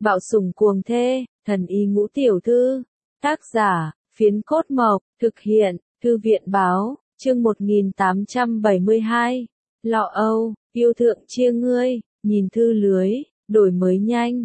Bạo sủng cuồng thê, thần y ngũ tiểu thư. Tác giả, Phiến Cốt Mộc, thực hiện, Thư viện Báo, chương 1872. Lọ Âu, yêu thượng chia ngươi, nhìn thư lưới, đổi mới nhanh,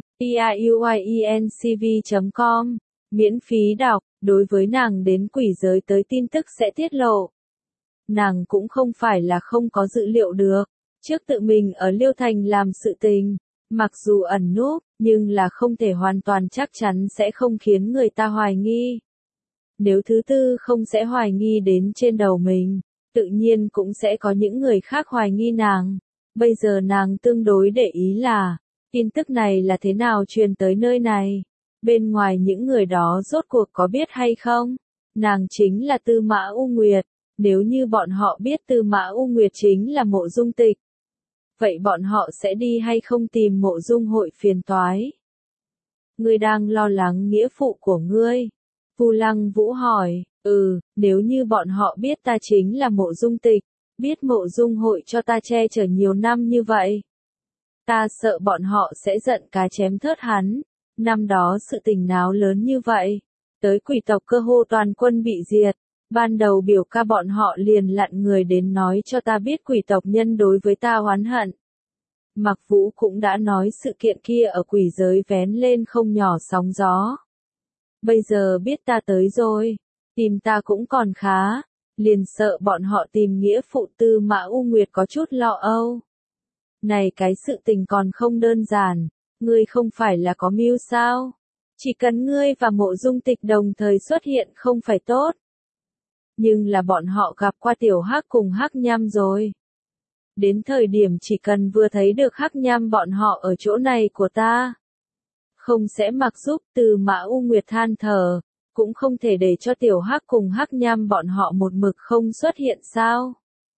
piuiencv.com, miễn phí đọc, đối với nàng đến quỷ giới tới tin tức sẽ tiết lộ. Nàng cũng không phải là không có dữ liệu được, trước tự mình ở Liêu Thành làm sự tình, mặc dù ẩn núp, nhưng là không thể hoàn toàn chắc chắn sẽ không khiến người ta hoài nghi. Nếu thứ tư không sẽ hoài nghi đến trên đầu mình, tự nhiên cũng sẽ có những người khác hoài nghi nàng. Bây giờ nàng tương đối để ý là, tin tức này là thế nào truyền tới nơi này? Bên ngoài những người đó rốt cuộc có biết hay không? Nàng chính là Tư Mã U Nguyệt, nếu như bọn họ biết Tư Mã U Nguyệt chính là Mộ Dung Tịch, vậy bọn họ sẽ đi hay không tìm Mộ Dung hội phiền toái? Ngươi đang lo lắng nghĩa phụ của ngươi? Vu Lăng Vũ hỏi, nếu như bọn họ biết ta chính là Mộ Dung Tịch, biết Mộ Dung hội cho ta che chở nhiều năm như vậy, ta sợ bọn họ sẽ giận cá chém thớt hắn. Năm đó sự tình náo lớn như vậy, tới quỷ tộc cơ hồ toàn quân bị diệt, ban đầu biểu ca bọn họ liền lặn người đến nói cho ta biết quỷ tộc nhân đối với ta oán hận. Mặc Vũ cũng đã nói sự kiện kia ở quỷ giới vén lên không nhỏ sóng gió. Bây giờ biết ta tới rồi, tìm ta cũng còn khá, liền sợ bọn họ tìm nghĩa phụ Tư Mã U Nguyệt có chút lo âu. Này cái sự tình còn không đơn giản, ngươi không phải là có mưu sao? Chỉ cần ngươi và Mộ Dung Tịch đồng thời xuất hiện không phải tốt. Nhưng là bọn họ gặp qua Tiểu Hắc cùng Hắc Nham rồi. Đến thời điểm chỉ cần vừa thấy được Hắc Nham bọn họ ở chỗ này của ta, không sẽ mặc giúp. Tư Mã U Nguyệt than thở, cũng không thể để cho Tiểu Hắc cùng Hắc Nham bọn họ một mực không xuất hiện sao?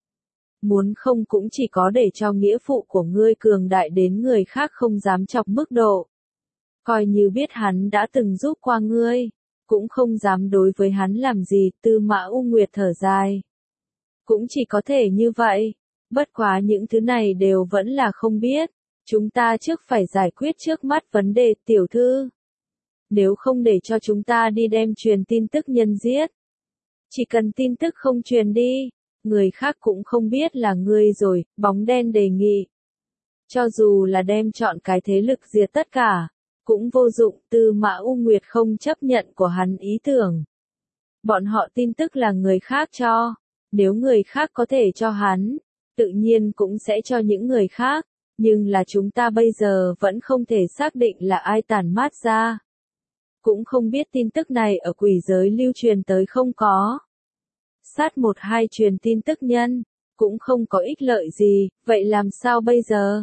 Muốn không cũng chỉ có để cho nghĩa phụ của ngươi cường đại đến người khác không dám chọc mức độ. Coi như biết hắn đã từng giúp qua ngươi, cũng không dám đối với hắn làm gì. Tư Mã U Nguyệt thở dài. Cũng chỉ có thể như vậy, bất quá những thứ này đều vẫn là không biết. Chúng ta trước phải giải quyết trước mắt vấn đề. Tiểu thư, nếu không để cho chúng ta đi đem truyền tin tức nhân giết, chỉ cần tin tức không truyền đi, người khác cũng không biết là ngươi rồi. Bóng đen đề nghị, cho dù là đem chọn cái thế lực diệt tất cả, cũng vô dụng. Tư Mã U Nguyệt không chấp nhận của hắn ý tưởng. Bọn họ tin tức là người khác cho, nếu người khác có thể cho hắn, tự nhiên cũng sẽ cho những người khác, nhưng là chúng ta bây giờ vẫn không thể xác định là ai tản mát ra. Cũng không biết tin tức này ở quỷ giới lưu truyền tới không có. Sát một hai truyền tin tức nhân, cũng không có ích lợi gì, vậy làm sao bây giờ?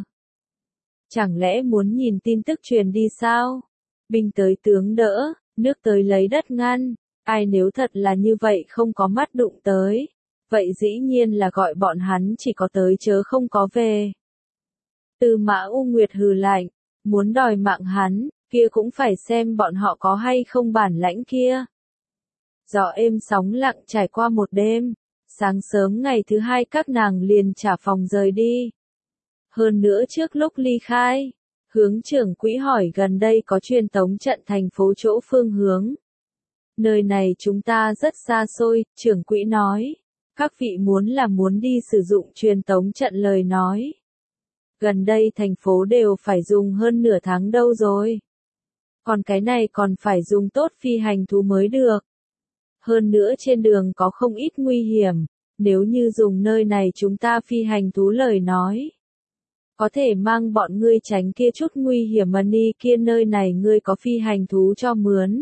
Chẳng lẽ muốn nhìn tin tức truyền đi sao? Binh tới tướng đỡ, nước tới lấy đất ngăn, ai nếu thật là như vậy không có mắt đụng tới, vậy dĩ nhiên là gọi bọn hắn chỉ có tới chớ không có về. Tư Mã U Nguyệt hừ lạnh, muốn đòi mạng hắn, kia cũng phải xem bọn họ có hay không bản lãnh kia. Gió êm sóng lặng trải qua một đêm, sáng sớm ngày thứ hai các nàng liền trả phòng rời đi. Hơn nữa trước lúc ly khai, hướng trưởng quỹ hỏi gần đây có truyền tống trận thành phố chỗ phương hướng. Nơi này chúng ta rất xa xôi, trưởng quỹ nói. Các vị muốn đi sử dụng truyền tống trận lời nói. Gần đây thành phố đều phải dùng hơn nửa tháng đâu rồi. Còn cái này còn phải dùng tốt phi hành thú mới được. Hơn nữa trên đường có không ít nguy hiểm, nếu như dùng nơi này chúng ta phi hành thú lời nói, có thể mang bọn ngươi tránh kia chút nguy hiểm mà đi kia. Nơi này ngươi có phi hành thú cho mướn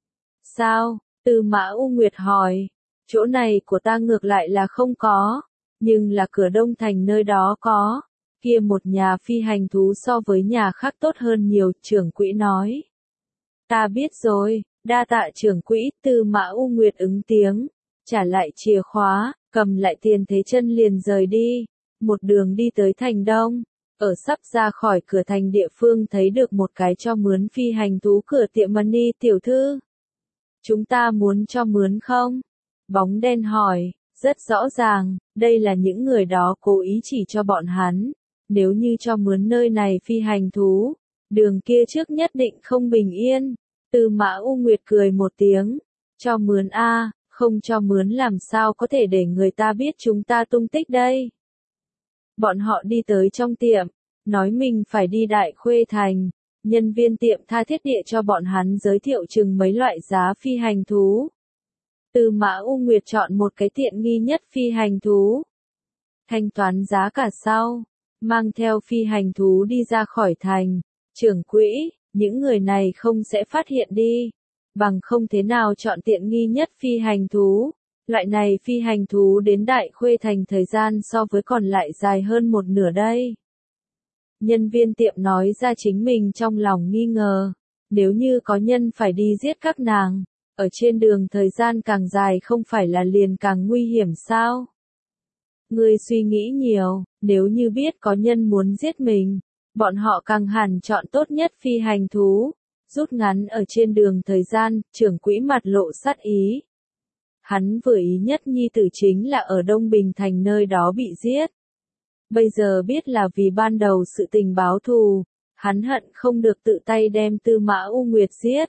sao? Tư Mã U Nguyệt hỏi. Chỗ này của ta ngược lại là không có, nhưng là cửa Đông Thành nơi đó có. Kia một nhà phi hành thú so với nhà khác tốt hơn nhiều, trưởng quỹ nói. Ta biết rồi, đa tạ trưởng quỹ. Tư Mã U Nguyệt ứng tiếng, trả lại chìa khóa, cầm lại tiền thế chân liền rời đi. Một đường đi tới thành Đông, ở sắp ra khỏi cửa thành địa phương thấy được một cái cho mướn phi hành thú cửa tiệm Money. Tiểu thư, chúng ta muốn cho mướn không? Bóng đen hỏi. Rất rõ ràng, đây là những người đó cố ý chỉ cho bọn hắn. Nếu như cho mướn nơi này phi hành thú, Đường kia trước nhất định không bình yên. Tư Mã U Nguyệt cười một tiếng. Cho mướn a, không cho mướn làm sao có thể để người ta biết chúng ta tung tích đây. Bọn họ đi tới trong tiệm, nói mình phải đi Đại Khuê Thành. Nhân viên tiệm tha thiết địa cho bọn hắn giới thiệu chừng mấy loại giá phi hành thú. Tư Mã U Nguyệt chọn một cái tiện nghi nhất phi hành thú. Thanh toán giá cả sau, mang theo phi hành thú đi ra khỏi thành. Trưởng quỹ, những người này không sẽ phát hiện đi. Bằng không thế nào chọn tiện nghi nhất phi hành thú. Loại này phi hành thú đến Đại Khuê Thành thời gian so với còn lại dài hơn một nửa đây. Nhân viên tiệm nói ra chính mình trong lòng nghi ngờ. Nếu như có nhân phải đi giết các nàng, ở trên đường thời gian càng dài không phải là liền càng nguy hiểm sao? Ngươi suy nghĩ nhiều, nếu như biết có nhân muốn giết mình, bọn họ càng hẳn chọn tốt nhất phi hành thú, rút ngắn ở trên đường thời gian. Trưởng quỹ mặt lộ sát ý. Hắn vừa ý nhất nhi tử chính là ở Đông Bình Thành nơi đó bị giết. Bây giờ biết là vì ban đầu sự tình báo thù, hắn hận không được tự tay đem Tư Mã U Nguyệt giết.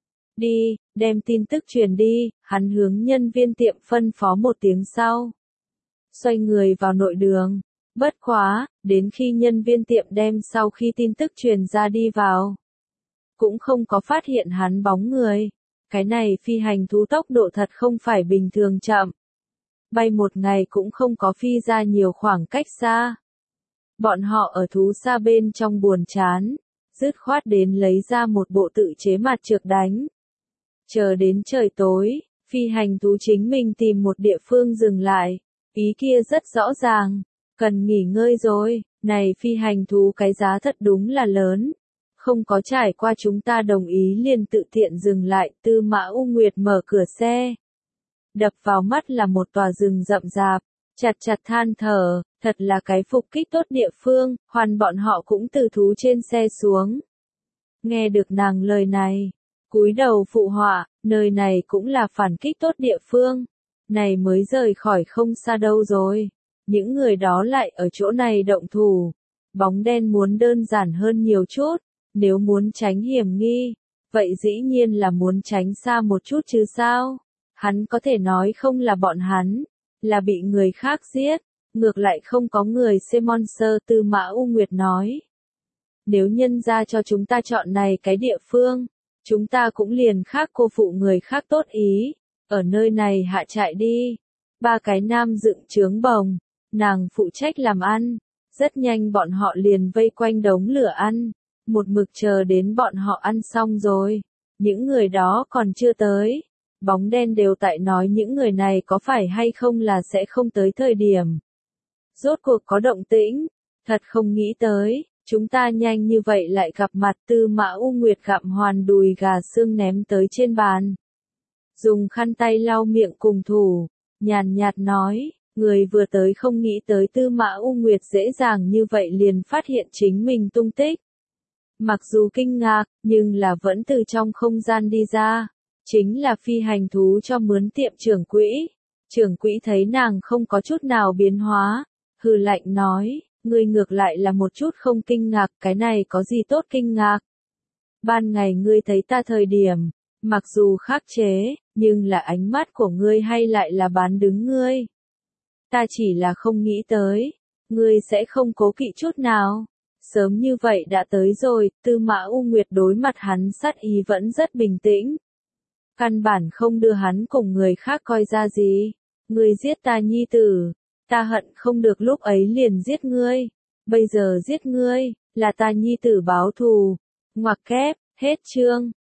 Đi, đem tin tức truyền đi, hắn hướng nhân viên tiệm phân phó một tiếng sau. Xoay người vào nội đường. Bất quá, đến khi nhân viên tiệm đem sau khi tin tức truyền ra đi vào, cũng không có phát hiện hắn bóng người. Cái này phi hành thú tốc độ thật không phải bình thường chậm. Bay một ngày cũng không có phi ra nhiều khoảng cách xa. Bọn họ ở thú xa bên trong buồn chán, dứt khoát đến lấy ra một bộ tự chế mặt trược đánh. Chờ đến trời tối, phi hành thú chính mình tìm một địa phương dừng lại. Ý kia rất rõ ràng, cần nghỉ ngơi rồi. Này phi hành thú cái giá thật đúng là lớn. Không có trải qua chúng ta đồng ý liền tự tiện dừng lại. Tư Mã U Nguyệt mở cửa xe. Đập vào mắt là một tòa rừng rậm rạp, chặt than thở, thật là cái phục kích tốt địa phương. Hoàn bọn họ cũng từ thú trên xe xuống. Nghe được nàng lời này, cúi đầu phụ họa, nơi này cũng là phản kích tốt địa phương. Này mới rời khỏi không xa đâu rồi. Những người đó lại ở chỗ này động thủ. Bóng đen muốn đơn giản hơn nhiều chút. Nếu muốn tránh hiểm nghi, vậy dĩ nhiên là muốn tránh xa một chút chứ sao? Hắn có thể nói không là bọn hắn, là bị người khác giết. Ngược lại không có người xê monster. Tư Mã U Nguyệt nói. Nếu nhân ra cho chúng ta chọn này cái địa phương, chúng ta cũng liền khác cô phụ người khác tốt ý. Ở nơi này hạ trại đi. 3 cái nam dựng trướng bồng, nàng phụ trách làm ăn. Rất nhanh bọn họ liền vây quanh đống lửa ăn. Một mực chờ đến bọn họ ăn xong rồi. Những người đó còn chưa tới. Bóng đen đều tại nói những người này có phải hay không là sẽ không tới thời điểm. Rốt cuộc có động tĩnh. Thật không nghĩ tới, chúng ta nhanh như vậy lại gặp mặt. Tư Mã U Nguyệt gặm hoàn đùi gà xương ném tới trên bàn. Dùng khăn tay lau miệng cùng thủ, nhàn nhạt nói, người vừa tới không nghĩ tới Tư Mã U Nguyệt dễ dàng như vậy liền phát hiện chính mình tung tích. Mặc dù kinh ngạc, nhưng là vẫn từ trong không gian đi ra. Chính là phi hành thú cho mướn tiệm trưởng quỹ. Trưởng quỹ thấy nàng không có chút nào biến hóa. Hừ lạnh nói, ngươi ngược lại là một chút không kinh ngạc, cái này có gì tốt kinh ngạc. Ban ngày ngươi thấy ta thời điểm, mặc dù khắc chế, nhưng là ánh mắt của ngươi hay lại là bán đứng ngươi. Ta chỉ là không nghĩ tới, ngươi sẽ không cố kỵ chút nào. Sớm như vậy đã tới rồi. Tư Mã U Nguyệt đối mặt hắn sát ý vẫn rất bình tĩnh. Căn bản không đưa hắn cùng người khác coi ra gì. Ngươi giết ta nhi tử, ta hận không được lúc ấy liền giết ngươi. Bây giờ giết ngươi, là ta nhi tử báo thù. Ngoặc kép, hết chương.